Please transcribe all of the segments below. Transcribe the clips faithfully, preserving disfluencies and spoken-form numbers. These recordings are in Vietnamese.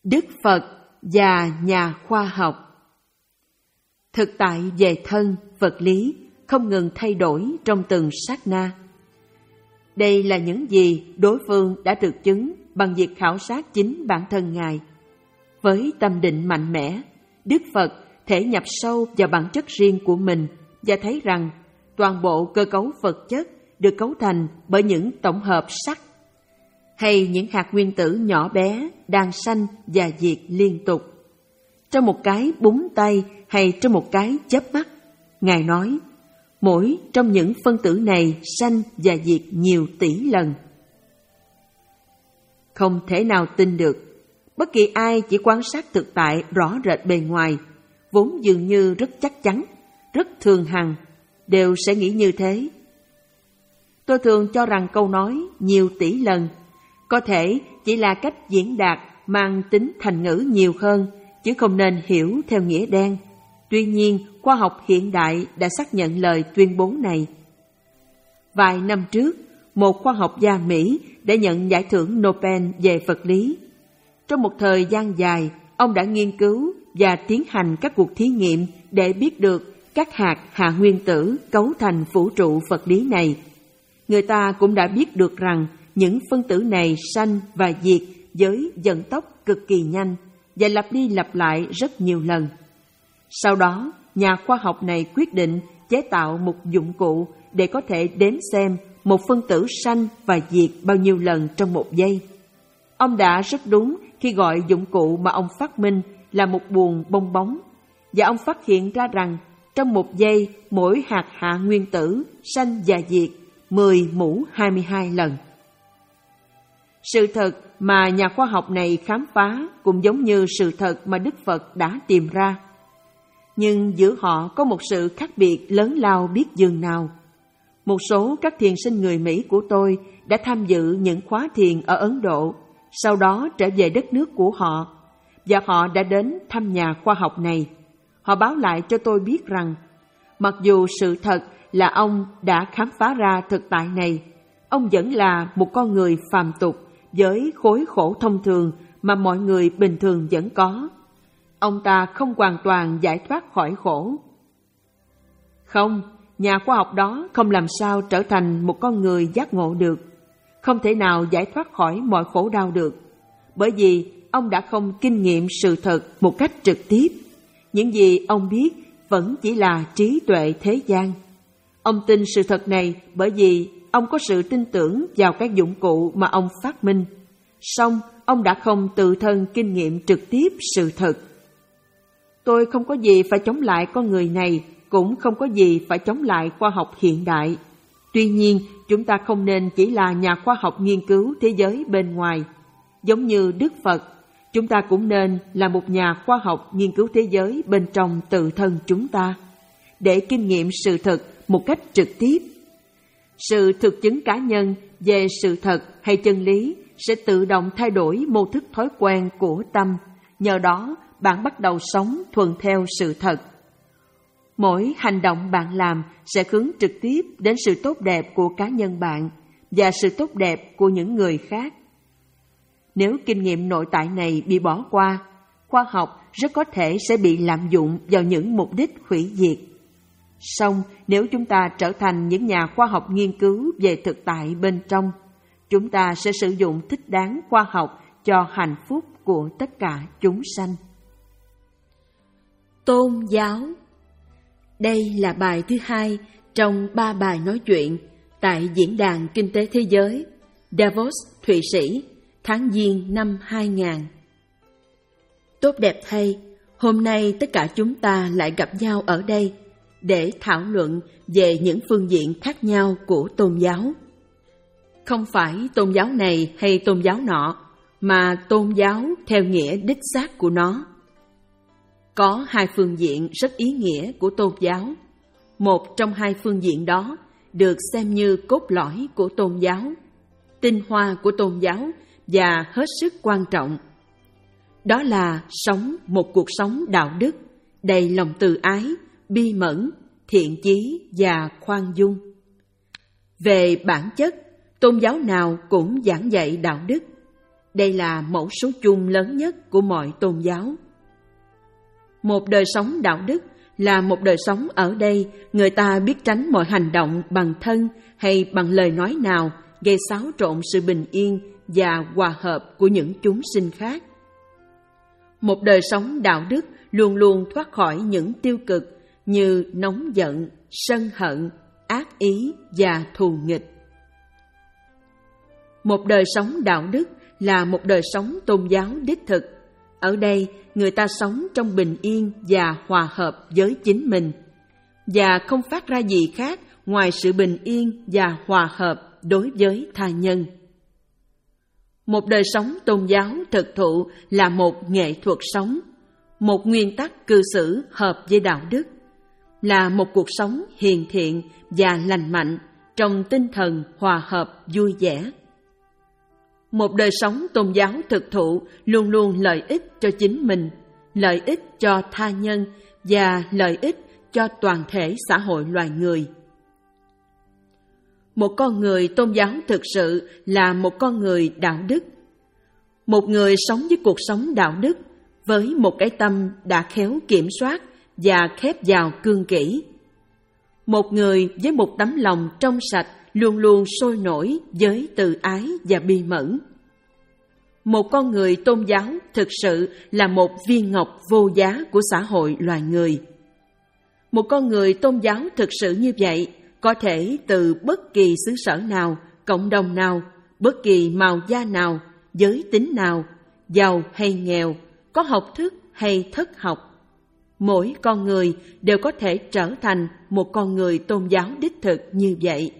Đức Phật và nhà khoa học. Thực tại về thân, vật lý không ngừng thay đổi trong từng sát na. Đây là những gì đối phương đã được chứng bằng việc khảo sát chính bản thân Ngài. Với tâm định mạnh mẽ, Đức Phật thể nhập sâu vào bản chất riêng của mình và thấy rằng toàn bộ cơ cấu vật chất được cấu thành bởi những tổng hợp sắc hay những hạt nguyên tử nhỏ bé đang sanh và diệt liên tục. Trong một cái búng tay hay trong một cái chớp mắt, Ngài nói, mỗi trong những phân tử này sanh và diệt nhiều tỷ lần. Không thể nào tin được, bất kỳ ai chỉ quan sát thực tại rõ rệt bề ngoài, vốn dường như rất chắc chắn, rất thường hằng, đều sẽ nghĩ như thế. Tôi thường cho rằng câu nói nhiều tỷ lần có thể chỉ là cách diễn đạt mang tính thành ngữ nhiều hơn, chứ không nên hiểu theo nghĩa đen. Tuy nhiên, khoa học hiện đại đã xác nhận lời tuyên bố này. Vài năm trước, một khoa học gia Mỹ đã nhận giải thưởng Nobel về vật lý. Trong một thời gian dài, ông đã nghiên cứu và tiến hành các cuộc thí nghiệm để biết được các hạt hạ nguyên tử cấu thành vũ trụ vật lý này. Người ta cũng đã biết được rằng những phân tử này sanh và diệt với vận tốc cực kỳ nhanh và lặp đi lặp lại rất nhiều lần. Sau đó, nhà khoa học này quyết định chế tạo một dụng cụ để có thể đếm xem một phân tử sanh và diệt bao nhiêu lần trong một giây. Ông đã rất đúng khi gọi dụng cụ mà ông phát minh là một buồng bong bóng, và ông phát hiện ra rằng trong một giây mỗi hạt hạ nguyên tử sanh và diệt mười mũ hai mươi hai lần. Sự thật mà nhà khoa học này khám phá cũng giống như sự thật mà Đức Phật đã tìm ra. Nhưng giữa họ có một sự khác biệt lớn lao biết dường nào. Một số các thiền sinh người Mỹ của tôi đã tham dự những khóa thiền ở Ấn Độ, sau đó trở về đất nước của họ, và họ đã đến thăm nhà khoa học này. Họ báo lại cho tôi biết rằng, mặc dù sự thật là ông đã khám phá ra thực tại này, ông vẫn là một con người phàm tục với khối khổ thông thường mà mọi người bình thường vẫn có. Ông ta không hoàn toàn giải thoát khỏi khổ. Không, nhà khoa học đó không làm sao trở thành một con người giác ngộ được, không thể nào giải thoát khỏi mọi khổ đau được, bởi vì ông đã không kinh nghiệm sự thật một cách trực tiếp. Những gì ông biết vẫn chỉ là trí tuệ thế gian. Ông tin sự thật này bởi vì ông có sự tin tưởng vào các dụng cụ mà ông phát minh. Song ông đã không tự thân kinh nghiệm trực tiếp sự thật. Tôi không có gì phải chống lại con người này, cũng không có gì phải chống lại khoa học hiện đại. Tuy nhiên, chúng ta không nên chỉ là nhà khoa học nghiên cứu thế giới bên ngoài. Giống như Đức Phật, chúng ta cũng nên là một nhà khoa học nghiên cứu thế giới bên trong tự thân chúng ta, để kinh nghiệm sự thật một cách trực tiếp. Sự thực chứng cá nhân về sự thật hay chân lý sẽ tự động thay đổi mô thức thói quen của tâm, nhờ đó bạn bắt đầu sống thuận theo sự thật. Mỗi hành động bạn làm sẽ hướng trực tiếp đến sự tốt đẹp của cá nhân bạn và sự tốt đẹp của những người khác. Nếu kinh nghiệm nội tại này bị bỏ qua, khoa học rất có thể sẽ bị lạm dụng vào những mục đích hủy diệt. Song nếu chúng ta trở thành những nhà khoa học nghiên cứu về thực tại bên trong, chúng ta sẽ sử dụng thích đáng khoa học cho hạnh phúc của tất cả chúng sanh. Tôn giáo. Đây là bài thứ hai trong ba bài nói chuyện tại Diễn đàn Kinh tế Thế giới Davos, Thụy Sĩ, tháng Giêng năm hai nghìn. Tốt đẹp thay, hôm nay tất cả chúng ta lại gặp nhau ở đây để thảo luận về những phương diện khác nhau của tôn giáo. Không phải tôn giáo này hay tôn giáo nọ, mà tôn giáo theo nghĩa đích xác của nó. Có hai phương diện rất ý nghĩa của tôn giáo. Một trong hai phương diện đó được xem như cốt lõi của tôn giáo, tinh hoa của tôn giáo và hết sức quan trọng. Đó là sống một cuộc sống đạo đức, đầy lòng từ ái, bi mẫn, thiện chí và khoan dung. Về bản chất, tôn giáo nào cũng giảng dạy đạo đức. Đây là mẫu số chung lớn nhất của mọi tôn giáo. Một đời sống đạo đức là một đời sống ở đây người ta biết tránh mọi hành động bằng thân hay bằng lời nói nào gây xáo trộn sự bình yên và hòa hợp của những chúng sinh khác. Một đời sống đạo đức luôn luôn thoát khỏi những tiêu cực như nóng giận, sân hận, ác ý và thù nghịch. Một đời sống đạo đức là một đời sống tôn giáo đích thực. Ở đây, người ta sống trong bình yên và hòa hợp với chính mình, và không phát ra gì khác ngoài sự bình yên và hòa hợp đối với tha nhân. Một đời sống tôn giáo thực thụ là một nghệ thuật sống, một nguyên tắc cư xử hợp với đạo đức, là một cuộc sống hiền thiện và lành mạnh trong tinh thần hòa hợp vui vẻ. Một đời sống tôn giáo thực thụ luôn luôn lợi ích cho chính mình, lợi ích cho tha nhân và lợi ích cho toàn thể xã hội loài người. Một con người tôn giáo thực sự là một con người đạo đức. Một người sống với cuộc sống đạo đức với một cái tâm đã khéo kiểm soát và khép vào cương kỷ. Một người với một tấm lòng trong sạch luôn luôn sôi nổi với từ ái và bi mẫn. Một con người tôn giáo thực sự là một viên ngọc vô giá của xã hội loài người. Một con người tôn giáo thực sự như vậy có thể từ bất kỳ xứ sở nào, cộng đồng nào, bất kỳ màu da nào, giới tính nào, giàu hay nghèo, có học thức hay thất học. Mỗi con người đều có thể trở thành một con người tôn giáo đích thực như vậy.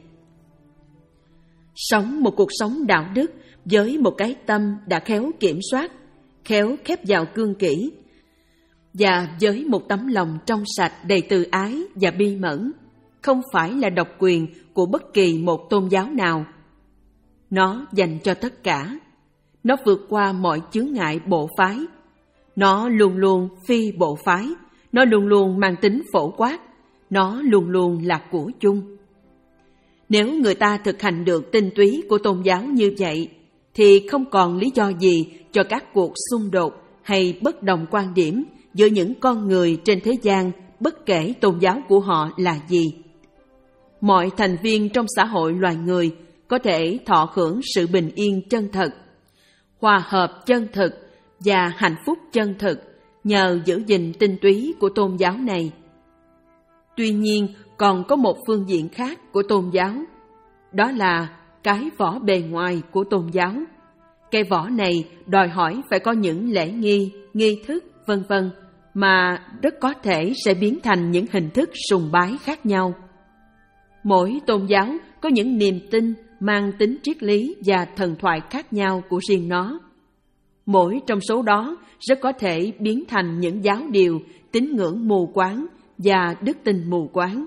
Sống một cuộc sống đạo đức với một cái tâm đã khéo kiểm soát, khéo khép vào cương kỷ, và với một tấm lòng trong sạch đầy từ ái và bi mẫn, không phải là độc quyền của bất kỳ một tôn giáo nào. Nó dành cho tất cả. Nó vượt qua mọi chướng ngại bộ phái. Nó luôn luôn phi bộ phái. Nó luôn luôn mang tính phổ quát. Nó luôn luôn là của chung. Nếu người ta thực hành được tinh túy của tôn giáo như vậy, thì không còn lý do gì cho các cuộc xung đột hay bất đồng quan điểm giữa những con người trên thế gian, bất kể tôn giáo của họ là gì. Mọi thành viên trong xã hội loài người có thể thọ hưởng sự bình yên chân thật, hòa hợp chân thực và hạnh phúc chân thực nhờ giữ gìn tinh túy của tôn giáo này. Tuy nhiên, còn có một phương diện khác của tôn giáo, đó là cái vỏ bề ngoài của tôn giáo. Cái vỏ này đòi hỏi phải có những lễ nghi, nghi thức, vân vân mà rất có thể sẽ biến thành những hình thức sùng bái khác nhau. Mỗi tôn giáo có những niềm tin mang tính triết lý và thần thoại khác nhau của riêng nó. Mỗi trong số đó rất có thể biến thành những giáo điều, tín ngưỡng mù quáng và đức tin mù quáng.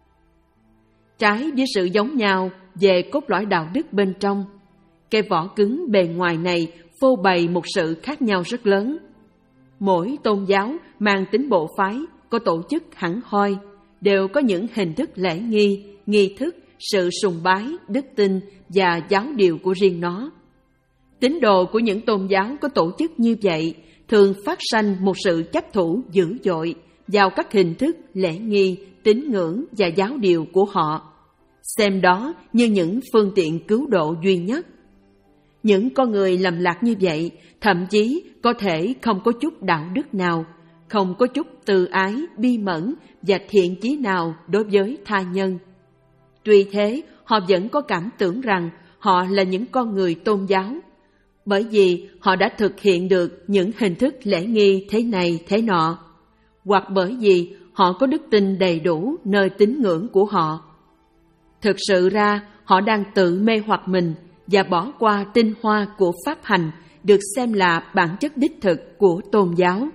Trái với sự giống nhau về cốt lõi đạo đức bên trong, cái vỏ cứng bề ngoài này phô bày một sự khác nhau rất lớn. Mỗi tôn giáo mang tính bộ phái, có tổ chức hẳn hoi, đều có những hình thức lễ nghi, nghi thức, sự sùng bái, đức tin và giáo điều của riêng nó. Tín đồ của những tôn giáo có tổ chức như vậy thường phát sanh một sự chấp thủ dữ dội vào các hình thức lễ nghi, tín ngưỡng và giáo điều của họ, xem đó như những phương tiện cứu độ duy nhất. Những con người lầm lạc như vậy thậm chí có thể không có chút đạo đức nào, không có chút từ ái, bi mẫn và thiện chí nào đối với tha nhân. Tuy thế, họ vẫn có cảm tưởng rằng họ là những con người tôn giáo, bởi vì họ đã thực hiện được những hình thức lễ nghi thế này thế nọ, hoặc bởi vì họ có đức tin đầy đủ nơi tín ngưỡng của họ. Thực sự ra, họ đang tự mê hoặc mình và bỏ qua tinh hoa của pháp hành được xem là bản chất đích thực của tôn giáo.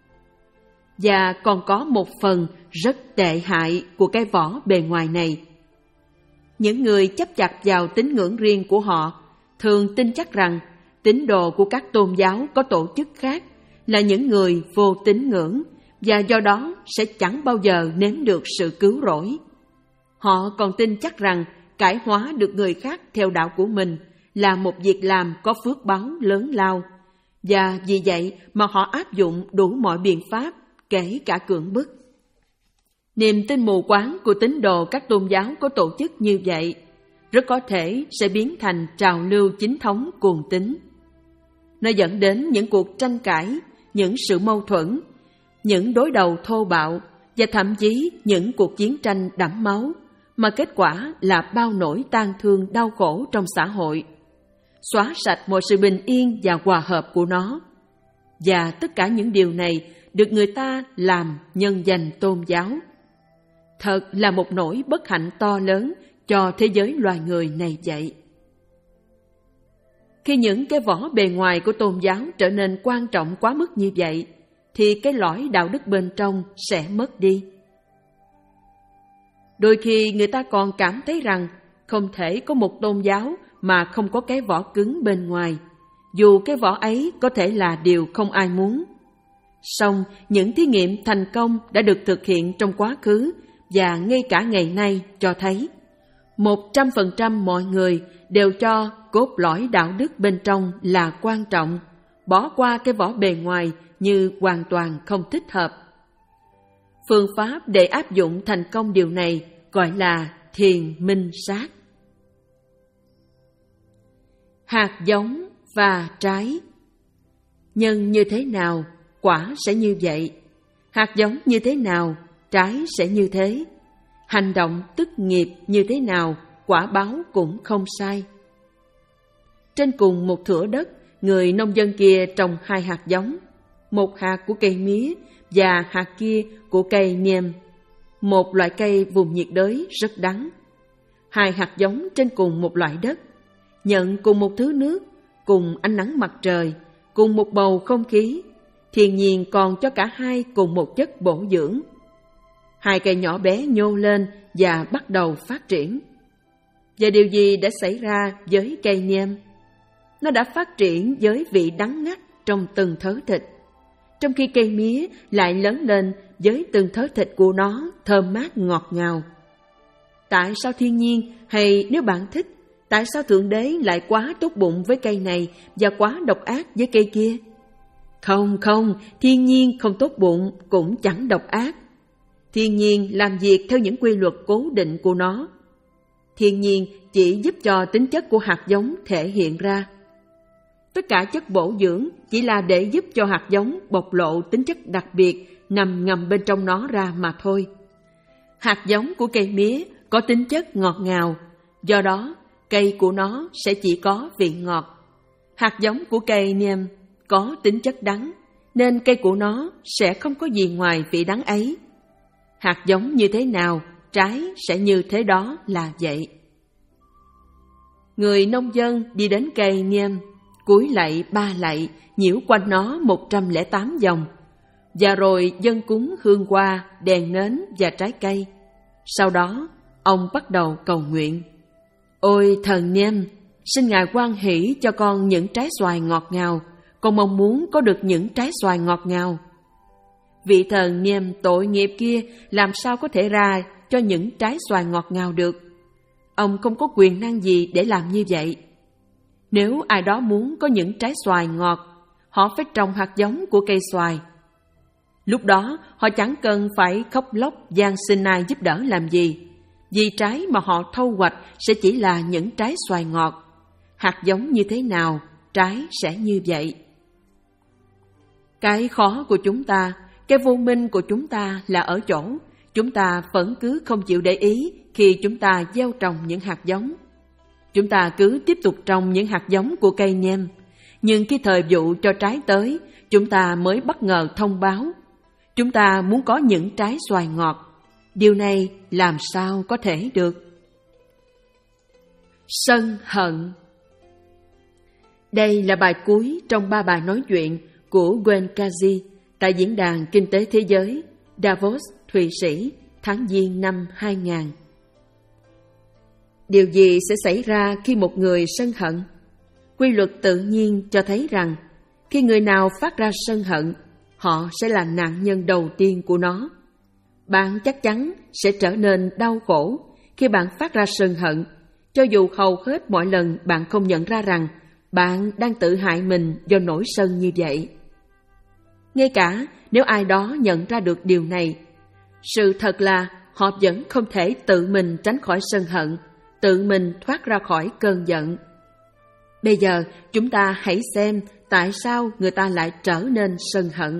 Và còn có một phần rất tệ hại của cái vỏ bề ngoài này. Những người chấp chặt vào tín ngưỡng riêng của họ thường tin chắc rằng tín đồ của các tôn giáo có tổ chức khác là những người vô tín ngưỡng và do đó sẽ chẳng bao giờ nếm được sự cứu rỗi. Họ còn tin chắc rằng cải hóa được người khác theo đạo của mình là một việc làm có phước báo lớn lao, và vì vậy mà họ áp dụng đủ mọi biện pháp, kể cả cưỡng bức. Niềm tin mù quáng của tín đồ các tôn giáo có tổ chức như vậy rất có thể sẽ biến thành trào lưu chính thống cuồng tín. Nó dẫn đến những cuộc tranh cãi, những sự mâu thuẫn, những đối đầu thô bạo và thậm chí những cuộc chiến tranh đẫm máu, mà kết quả là bao nỗi tang thương đau khổ trong xã hội, xóa sạch mọi sự bình yên và hòa hợp của nó. Và tất cả những điều này được người ta làm nhân danh tôn giáo. Thật là một nỗi bất hạnh to lớn cho thế giới loài người này vậy. Khi những cái vỏ bề ngoài của tôn giáo trở nên quan trọng quá mức như vậy, thì cái lõi đạo đức bên trong sẽ mất đi. Đôi khi người ta còn cảm thấy rằng không thể có một tôn giáo mà không có cái vỏ cứng bên ngoài, dù cái vỏ ấy có thể là điều không ai muốn. Song những thí nghiệm thành công đã được thực hiện trong quá khứ và ngay cả ngày nay cho thấy một trăm phần trăm mọi người đều cho cốt lõi đạo đức bên trong là quan trọng, bỏ qua cái vỏ bề ngoài như hoàn toàn không thích hợp. Phương pháp để áp dụng thành công điều này gọi là thiền minh sát. Hạt giống và trái. Nhân như thế nào, quả sẽ như vậy. Hạt giống như thế nào, trái sẽ như thế. Hành động tức nghiệp như thế nào, quả báo cũng không sai. Trên cùng một thửa đất, người nông dân kia trồng hai hạt giống, một hạt của cây mía và hạt kia của cây niêm, một loại cây vùng nhiệt đới rất đắng. Hai hạt giống trên cùng một loại đất, nhận cùng một thứ nước, cùng ánh nắng mặt trời, cùng một bầu không khí, thiên nhiên còn cho cả hai cùng một chất bổ dưỡng. Hai cây nhỏ bé nhô lên và bắt đầu phát triển. Và điều gì đã xảy ra với cây niêm? Nó đã phát triển với vị đắng ngắt trong từng thớ thịt, trong khi cây mía lại lớn lên với từng thớ thịt của nó thơm mát ngọt ngào. Tại sao thiên nhiên, hay nếu bạn thích, tại sao Thượng Đế lại quá tốt bụng với cây này và quá độc ác với cây kia? Không, không, thiên nhiên không tốt bụng cũng chẳng độc ác. Thiên nhiên làm việc theo những quy luật cố định của nó. Thiên nhiên chỉ giúp cho tính chất của hạt giống thể hiện ra. Tất cả chất bổ dưỡng chỉ là để giúp cho hạt giống bộc lộ tính chất đặc biệt nằm ngầm bên trong nó ra mà thôi. Hạt giống của cây mía có tính chất ngọt ngào, do đó cây của nó sẽ chỉ có vị ngọt. Hạt giống của cây niêm có tính chất đắng, nên cây của nó sẽ không có gì ngoài vị đắng ấy. Hạt giống như thế nào, trái sẽ như thế đó là vậy. Người nông dân đi đến cây niêm, cúi lạy ba lạy, nhiễu quanh nó một trăm lẻ tám vòng, và rồi dâng cúng hương hoa, đèn nến và trái cây. Sau đó, ông bắt đầu cầu nguyện. Ôi thần niêm, xin Ngài hoan hỷ cho con những trái xoài ngọt ngào, con mong muốn có được những trái xoài ngọt ngào. Vị thần niêm tội nghiệp kia làm sao có thể ra cho những trái xoài ngọt ngào được? Ông không có quyền năng gì để làm như vậy. Nếu ai đó muốn có những trái xoài ngọt, họ phải trồng hạt giống của cây xoài. Lúc đó họ chẳng cần phải khóc lóc van xin ai giúp đỡ làm gì, vì trái mà họ thâu hoạch sẽ chỉ là những trái xoài ngọt. Hạt giống như thế nào, trái sẽ như vậy. Cái khó của chúng ta, cái vô minh của chúng ta là ở chỗ chúng ta vẫn cứ không chịu để ý khi chúng ta gieo trồng những hạt giống. Chúng ta cứ tiếp tục trồng những hạt giống của cây niêm, nhưng khi thời vụ cho trái tới, chúng ta mới bất ngờ thông báo. Chúng ta muốn có những trái xoài ngọt. Điều này làm sao có thể được? Sân hận. Đây là bài cuối trong ba bài nói chuyện của Wayne Kazi tại Diễn đàn Kinh tế Thế giới Davos, Thụy Sĩ, tháng Giêng năm hai nghìn. Điều gì sẽ xảy ra khi một người sân hận? Quy luật tự nhiên cho thấy rằng khi người nào phát ra sân hận, họ sẽ là nạn nhân đầu tiên của nó. Bạn chắc chắn sẽ trở nên đau khổ khi bạn phát ra sân hận, Cho dù hầu hết mọi lần bạn không nhận ra rằng bạn đang tự hại mình do nổi sân như vậy. Ngay cả nếu ai đó nhận ra được điều này, sự thật là họ vẫn không thể tự mình tránh khỏi sân hận, tự mình thoát ra khỏi cơn giận. Bây giờ chúng ta hãy xem tại sao người ta lại trở nên sân hận.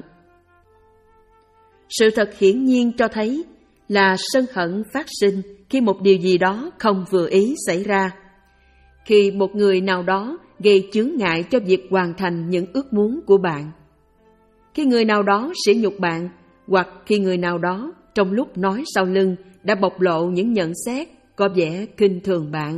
Sự thật hiển nhiên cho thấy là sân hận phát sinh khi một điều gì đó không vừa ý xảy ra. Khi một người nào đó gây chướng ngại cho việc hoàn thành những ước muốn của bạn. Khi người nào đó sỉ nhục bạn, hoặc khi người nào đó trong lúc nói sau lưng đã bộc lộ những nhận xét có vẻ khinh thường bạn.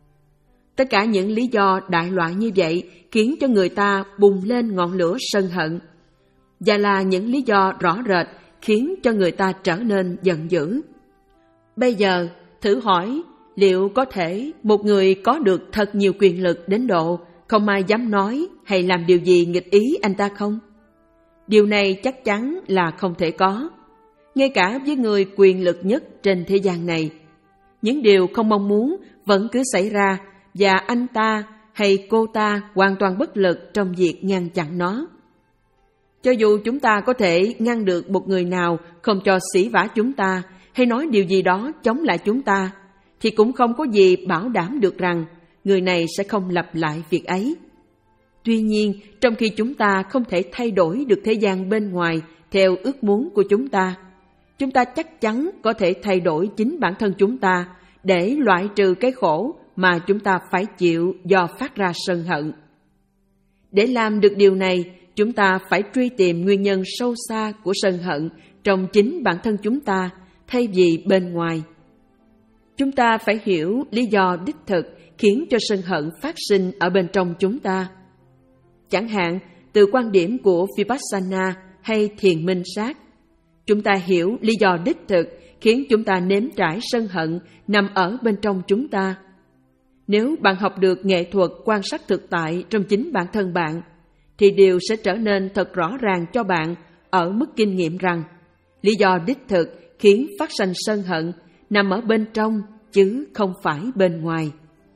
Tất cả những lý do đại loại như vậy khiến cho người ta bùng lên ngọn lửa sân hận, và là những lý do rõ rệt khiến cho người ta trở nên giận dữ. Bây giờ, thử hỏi, liệu có thể một người có được thật nhiều quyền lực đến độ không ai dám nói hay làm điều gì nghịch ý anh ta không? Điều này chắc chắn là không thể có. Ngay cả với người quyền lực nhất trên thế gian này, những điều không mong muốn vẫn cứ xảy ra và anh ta hay cô ta hoàn toàn bất lực trong việc ngăn chặn nó. Cho dù chúng ta có thể ngăn được một người nào không cho sỉ vả chúng ta hay nói điều gì đó chống lại chúng ta, thì cũng không có gì bảo đảm được rằng người này sẽ không lặp lại việc ấy. Tuy nhiên, trong khi chúng ta không thể thay đổi được thế gian bên ngoài theo ước muốn của chúng ta, chúng ta chắc chắn có thể thay đổi chính bản thân chúng ta để loại trừ cái khổ mà chúng ta phải chịu do phát ra sân hận. Để làm được điều này, chúng ta phải truy tìm nguyên nhân sâu xa của sân hận trong chính bản thân chúng ta thay vì bên ngoài. Chúng ta phải hiểu lý do đích thực khiến cho sân hận phát sinh ở bên trong chúng ta. Chẳng hạn, từ quan điểm của Vipassana hay thiền minh sát, chúng ta hiểu lý do đích thực khiến chúng ta nếm trải sân hận nằm ở bên trong chúng ta. Nếu bạn học được nghệ thuật quan sát thực tại trong chính bản thân bạn, thì điều sẽ trở nên thật rõ ràng cho bạn ở mức kinh nghiệm rằng lý do đích thực khiến phát sinh sân hận nằm ở bên trong chứ không phải bên ngoài.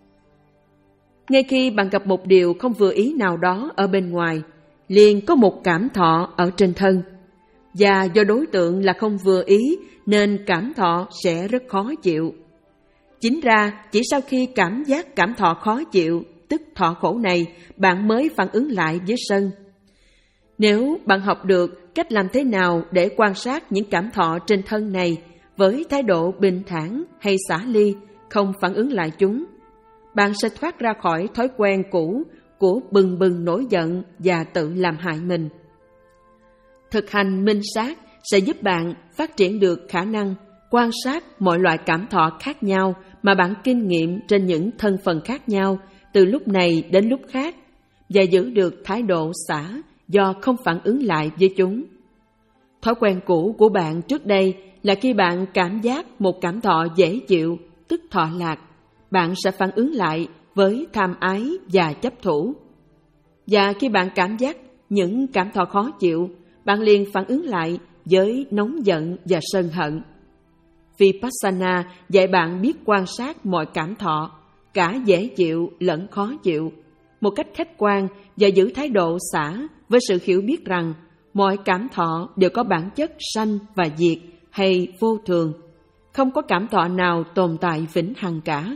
Ngay khi bạn gặp một điều không vừa ý nào đó ở bên ngoài, liền có một cảm thọ ở trên thân. Và do đối tượng là không vừa ý nên cảm thọ sẽ rất khó chịu. Chính ra, chỉ sau khi cảm giác cảm thọ khó chịu, tức thọ khổ này, bạn mới phản ứng lại với sân. Nếu bạn học được cách làm thế nào để quan sát những cảm thọ trên thân này với thái độ bình thản hay xả ly, không phản ứng lại chúng, bạn sẽ thoát ra khỏi thói quen cũ của bừng bừng nổi giận và tự làm hại mình. Thực hành minh sát sẽ giúp bạn phát triển được khả năng quan sát mọi loại cảm thọ khác nhau mà bạn kinh nghiệm trên những thân phận khác nhau từ lúc này đến lúc khác, và giữ được thái độ xả do không phản ứng lại với chúng. Thói quen cũ của bạn trước đây là khi bạn cảm giác một cảm thọ dễ chịu, tức thọ lạc, bạn sẽ phản ứng lại với tham ái và chấp thủ. Và khi bạn cảm giác những cảm thọ khó chịu, bạn liền phản ứng lại với nóng giận và sân hận. Vipassana dạy bạn biết quan sát mọi cảm thọ, cả dễ chịu lẫn khó chịu, một cách khách quan và giữ thái độ xả với sự hiểu biết rằng mọi cảm thọ đều có bản chất sanh và diệt hay vô thường, không có cảm thọ nào tồn tại vĩnh hằng cả.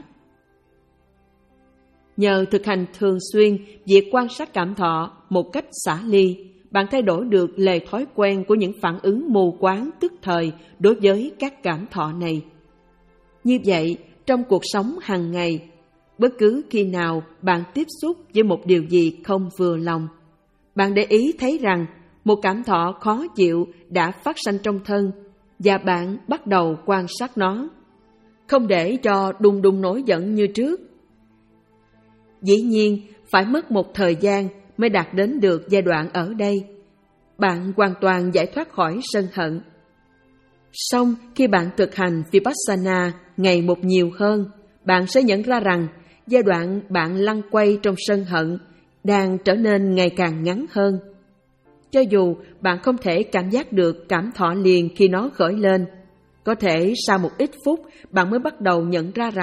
Nhờ thực hành thường xuyên việc quan sát cảm thọ một cách xả ly, bạn thay đổi được lề thói quen của những phản ứng mù quáng tức thời đối với các cảm thọ này. Như vậy, trong cuộc sống hàng ngày, bất cứ khi nào bạn tiếp xúc với một điều gì không vừa lòng, bạn để ý thấy rằng một cảm thọ khó chịu đã phát sinh trong thân và bạn bắt đầu quan sát nó, không để cho đùng đùng nổi giận như trước. Dĩ nhiên, phải mất một thời gian mới đạt đến được giai đoạn ở đây. Bạn hoàn toàn giải thoát khỏi sân hận. Song khi bạn thực hành Vipassana ngày một nhiều hơn, bạn sẽ nhận ra rằng giai đoạn bạn lăn quay trong sân hận đang trở nên ngày càng ngắn hơn. Cho dù bạn không thể cảm giác được cảm thọ liền khi nó khởi lên, có thể sau một ít phút bạn mới bắt đầu nhận ra rằng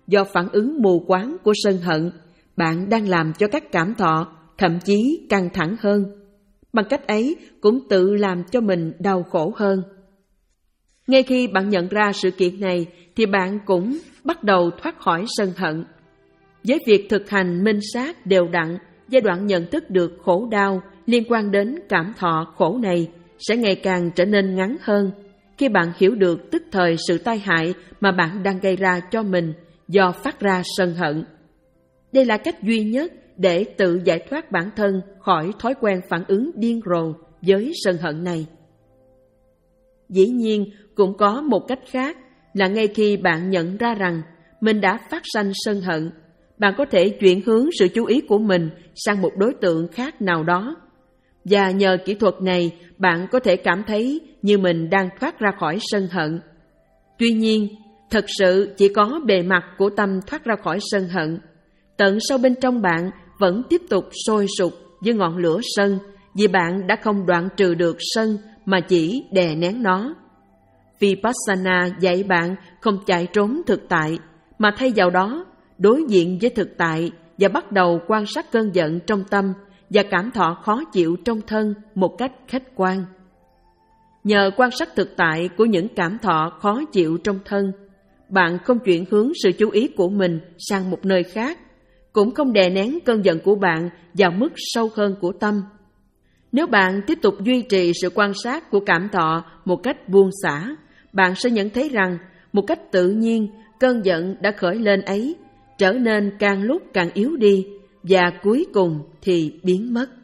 do phản ứng mù quáng của sân hận, bạn đang làm cho các cảm thọ thậm chí căng thẳng hơn. Bằng cách ấy cũng tự làm cho mình đau khổ hơn. Ngay khi bạn nhận ra sự kiện này thì bạn cũng bắt đầu thoát khỏi sân hận. Với việc thực hành minh sát đều đặn, giai đoạn nhận thức được khổ đau liên quan đến cảm thọ khổ này sẽ ngày càng trở nên ngắn hơn khi bạn hiểu được tức thời sự tai hại mà bạn đang gây ra cho mình do phát ra sân hận. Đây là cách duy nhất để tự giải thoát bản thân khỏi thói quen phản ứng điên rồ với sân hận này. Dĩ nhiên, cũng có một cách khác là ngay khi bạn nhận ra rằng mình đã phát sanh sân hận, bạn có thể chuyển hướng sự chú ý của mình sang một đối tượng khác nào đó. Và nhờ kỹ thuật này, bạn có thể cảm thấy như mình đang thoát ra khỏi sân hận. Tuy nhiên, thật sự chỉ có bề mặt của tâm thoát ra khỏi sân hận. Tận sâu bên trong bạn vẫn tiếp tục sôi sục với ngọn lửa sân, vì bạn đã không đoạn trừ được sân mà chỉ đè nén nó. Vipassana dạy bạn không chạy trốn thực tại, mà thay vào đó đối diện với thực tại và bắt đầu quan sát cơn giận trong tâm và cảm thọ khó chịu trong thân một cách khách quan. Nhờ quan sát thực tại của những cảm thọ khó chịu trong thân, bạn không chuyển hướng sự chú ý của mình sang một nơi khác, cũng không đè nén cơn giận của bạn vào mức sâu hơn của tâm. Nếu bạn tiếp tục duy trì sự quan sát của cảm thọ một cách buông xả, bạn sẽ nhận thấy rằng một cách tự nhiên cơn giận đã khởi lên ấy trở nên càng lúc càng yếu đi và cuối cùng thì biến mất.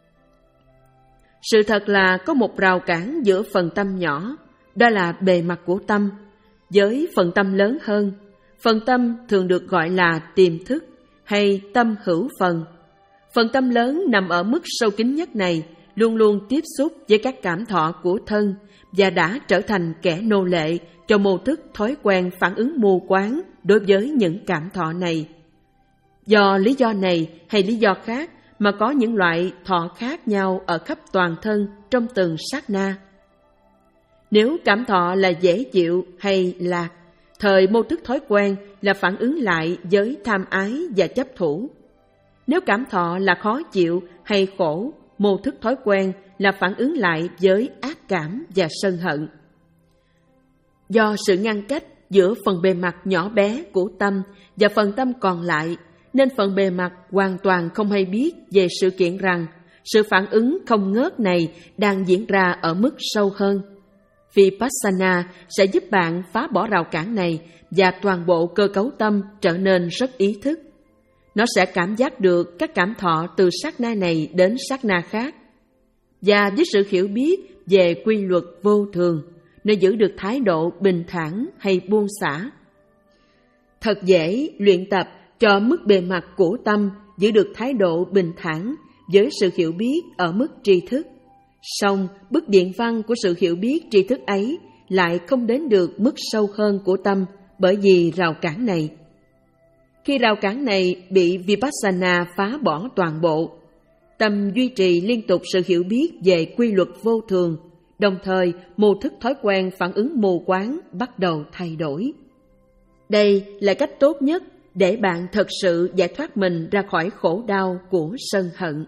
Sự thật là có một rào cản giữa phần tâm nhỏ, đó là bề mặt của tâm, với phần tâm lớn hơn. Phần tâm thường được gọi là tiềm thức hay tâm hữu phần. Phần tâm lớn nằm ở mức sâu kín nhất này luôn luôn tiếp xúc với các cảm thọ của thân và đã trở thành kẻ nô lệ cho mô thức thói quen phản ứng mù quáng đối với những cảm thọ này. Do lý do này hay lý do khác mà có những loại thọ khác nhau ở khắp toàn thân trong từng sát na. Nếu cảm thọ là dễ chịu hay lạc, thời mô thức thói quen là phản ứng lại với tham ái và chấp thủ. Nếu cảm thọ là khó chịu hay khổ, mô thức thói quen là phản ứng lại với ác cảm và sân hận. Do sự ngăn cách giữa phần bề mặt nhỏ bé của tâm và phần tâm còn lại, nên phần bề mặt hoàn toàn không hay biết về sự kiện rằng sự phản ứng không ngớt này đang diễn ra ở mức sâu hơn. Vipassana sẽ giúp bạn phá bỏ rào cản này và toàn bộ cơ cấu tâm trở nên rất ý thức. Nó sẽ cảm giác được các cảm thọ từ sát na này đến sát na khác. Và với sự hiểu biết về quy luật vô thường, nó giữ được thái độ bình thản hay buông xả. Thật dễ luyện tập cho mức bề mặt của tâm giữ được thái độ bình thản với sự hiểu biết ở mức tri thức. Song bức điện văn của sự hiểu biết tri thức ấy lại không đến được mức sâu hơn của tâm bởi vì rào cản này. Khi rào cản này bị Vipassana phá bỏ toàn bộ, tâm duy trì liên tục sự hiểu biết về quy luật vô thường, đồng thời mô thức thói quen phản ứng mù quáng bắt đầu thay đổi. Đây là cách tốt nhất để bạn thật sự giải thoát mình ra khỏi khổ đau của sân hận.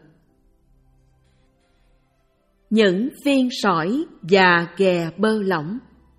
Những viên sỏi và ghè bơ lỏng.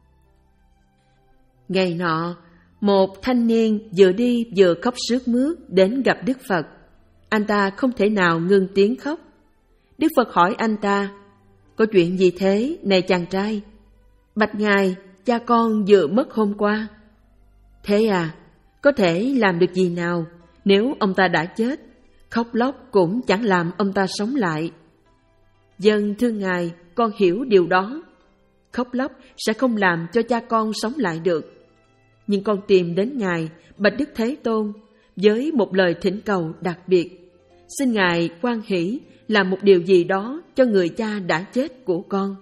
Ngày nọ, một thanh niên vừa đi vừa khóc sướt mướt đến gặp Đức Phật. Anh ta không thể nào ngưng tiếng khóc. Đức Phật hỏi anh ta: "Có chuyện gì thế, này chàng trai?" "Bạch Ngài, cha con vừa mất hôm qua." "Thế à, có thể làm được gì nào? Nếu ông ta đã chết, khóc lóc cũng chẳng làm ông ta sống lại." "Vâng, thưa Ngài, con hiểu điều đó. Khóc lóc sẽ không làm cho cha con sống lại được. Nhưng con tìm đến Ngài, bạch Đức Thế Tôn, với một lời thỉnh cầu đặc biệt. Xin Ngài hoan hỷ làm một điều gì đó cho người cha đã chết của con."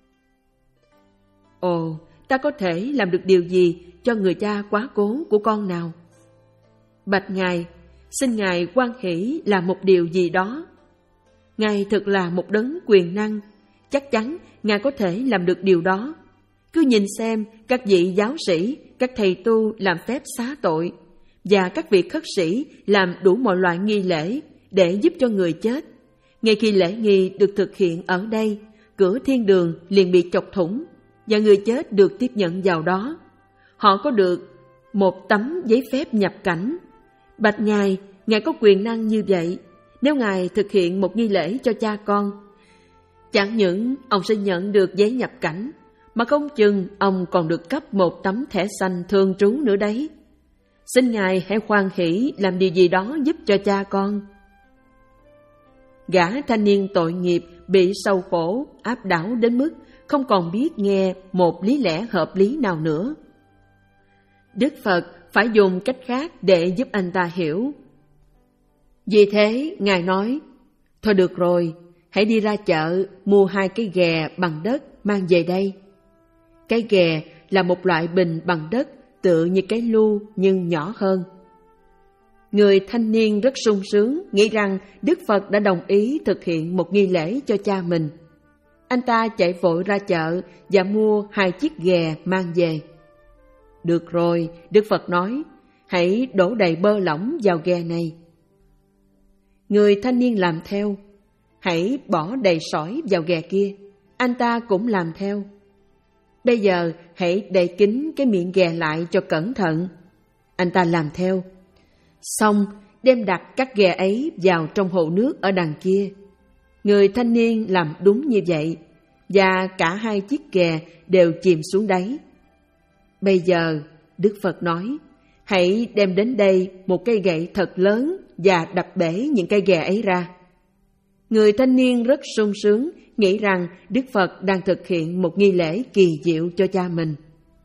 "Ồ, ta có thể làm được điều gì cho người cha quá cố của con nào?" "Bạch Ngài, xin Ngài hoan hỷ làm một điều gì đó." "Ngài thực là một đấng quyền năng, chắc chắn Ngài có thể làm được điều đó. Cứ nhìn xem các vị giáo sĩ, các thầy tu làm phép xá tội, và các vị khất sĩ làm đủ mọi loại nghi lễ để giúp cho người chết. Ngay khi lễ nghi được thực hiện ở đây, cửa thiên đường liền bị chọc thủng và người chết được tiếp nhận vào đó. Họ có được một tấm giấy phép nhập cảnh. Bạch Ngài, Ngài có quyền năng như vậy. Nếu Ngài thực hiện một nghi lễ cho cha con, chẳng những ông sẽ nhận được giấy nhập cảnh, mà không chừng ông còn được cấp một tấm thẻ xanh thường trú nữa đấy. Xin Ngài hãy hoan hỷ làm điều gì đó giúp cho cha con. Gã thanh niên tội nghiệp bị sầu khổ áp đảo đến mức không còn biết nghe một lý lẽ hợp lý nào nữa. Đức Phật phải dùng cách khác để giúp anh ta hiểu. Vì thế Ngài nói, thôi được rồi, hãy đi ra chợ mua hai cái ghè bằng đất mang về đây. Cái ghè là một loại bình bằng đất tựa như cái lu nhưng nhỏ hơn. Người thanh niên rất sung sướng, nghĩ rằng Đức Phật đã đồng ý thực hiện một nghi lễ cho cha mình. Anh ta chạy vội ra chợ và mua hai chiếc ghè mang về. Được rồi, Đức Phật nói, hãy đổ đầy bơ lỏng vào ghè này. Người thanh niên làm theo. Hãy bỏ đầy sỏi vào ghè kia. Anh ta cũng làm theo. Bây giờ hãy đậy kín cái miệng ghè lại cho cẩn thận. Anh ta làm theo. Xong đem đặt các ghè ấy vào trong hồ nước ở đằng kia. Người thanh niên làm đúng như vậy, và cả hai chiếc ghè đều chìm xuống đáy. Bây giờ Đức Phật nói, hãy đem đến đây một cây gậy thật lớn và đập bể những cây ghè ấy ra. Người thanh niên rất sung sướng, nghĩ rằng Đức Phật đang thực hiện một nghi lễ kỳ diệu cho cha mình.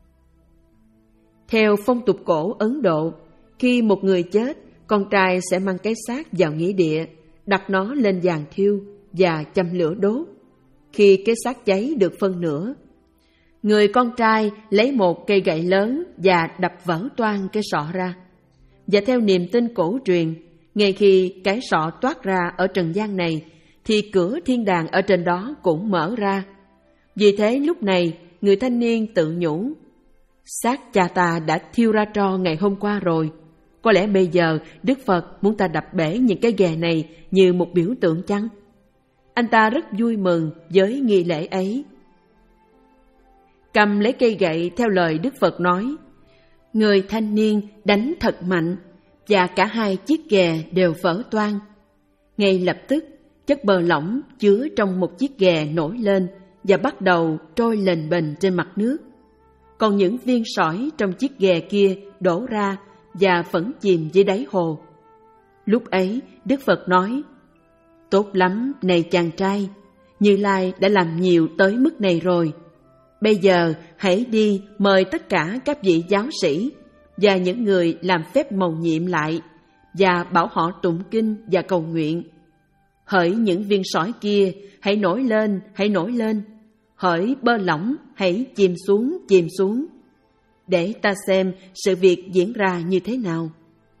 Theo phong tục cổ Ấn Độ, khi một người chết, con trai sẽ mang cái xác vào nghĩa địa, đặt nó lên giàn thiêu và châm lửa đốt. Khi cái xác cháy được phân nửa, người con trai lấy một cây gậy lớn và đập vỡ toang cái sọ ra. Và theo niềm tin cổ truyền, ngay khi cái sọ toát ra ở trần gian này, thì cửa thiên đàng ở trên đó cũng mở ra. Vì thế lúc này, người thanh niên tự nhủ, xác cha ta đã thiêu ra tro ngày hôm qua rồi. Có lẽ bây giờ Đức Phật muốn ta đập bể những cái ghè này như một biểu tượng chăng? Anh ta rất vui mừng với nghi lễ ấy. Cầm lấy cây gậy theo lời Đức Phật nói, người thanh niên đánh thật mạnh và cả hai chiếc ghè đều vỡ toang. Ngay lập tức, chất bơ lỏng chứa trong một chiếc ghè nổi lên và bắt đầu trôi lềnh bềnh trên mặt nước. Còn những viên sỏi trong chiếc ghè kia đổ ra và vẫn chìm dưới đáy hồ. Lúc ấy, Đức Phật nói, tốt lắm này chàng trai, Như Lai đã làm nhiều tới mức này rồi. Bây giờ hãy đi mời tất cả các vị giáo sĩ và những người làm phép mầu nhiệm lại và bảo họ tụng kinh và cầu nguyện. Hỡi những viên sỏi kia, hãy nổi lên, hãy nổi lên. Hỡi bơ lỏng, hãy chìm xuống, chìm xuống. Để ta xem sự việc diễn ra như thế nào.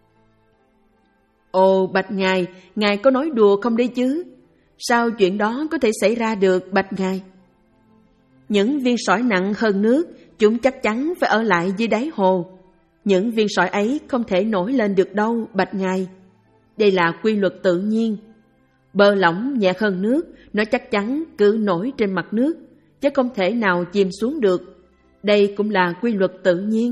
Ồ bạch Ngài, Ngài có nói đùa không đấy chứ? Sao chuyện đó có thể xảy ra được bạch Ngài? Những viên sỏi nặng hơn nước, chúng chắc chắn phải ở lại dưới đáy hồ. Những viên sỏi ấy không thể nổi lên được đâu bạch Ngài. Đây là quy luật tự nhiên. Bơ lỏng nhẹ hơn nước, nó chắc chắn cứ nổi trên mặt nước, chứ không thể nào chìm xuống được. Đây cũng là quy luật tự nhiên.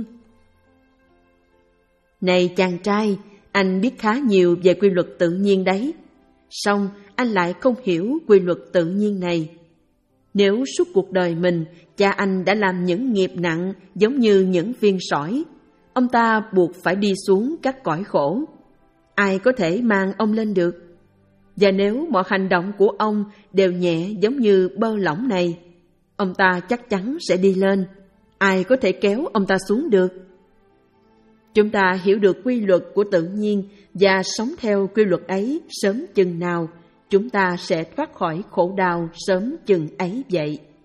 Này chàng trai, anh biết khá nhiều về quy luật tự nhiên đấy. Song anh lại không hiểu quy luật tự nhiên này. Nếu suốt cuộc đời mình, cha anh đã làm những nghiệp nặng giống như những viên sỏi, ông ta buộc phải đi xuống các cõi khổ. Ai có thể mang ông lên được? Và nếu mọi hành động của ông đều nhẹ giống như bơ lỏng này, ông ta chắc chắn sẽ đi lên. Ai có thể kéo ông ta xuống được? Chúng ta hiểu được quy luật của tự nhiên và sống theo quy luật ấy sớm chừng nào, chúng ta sẽ thoát khỏi khổ đau sớm chừng ấy vậy.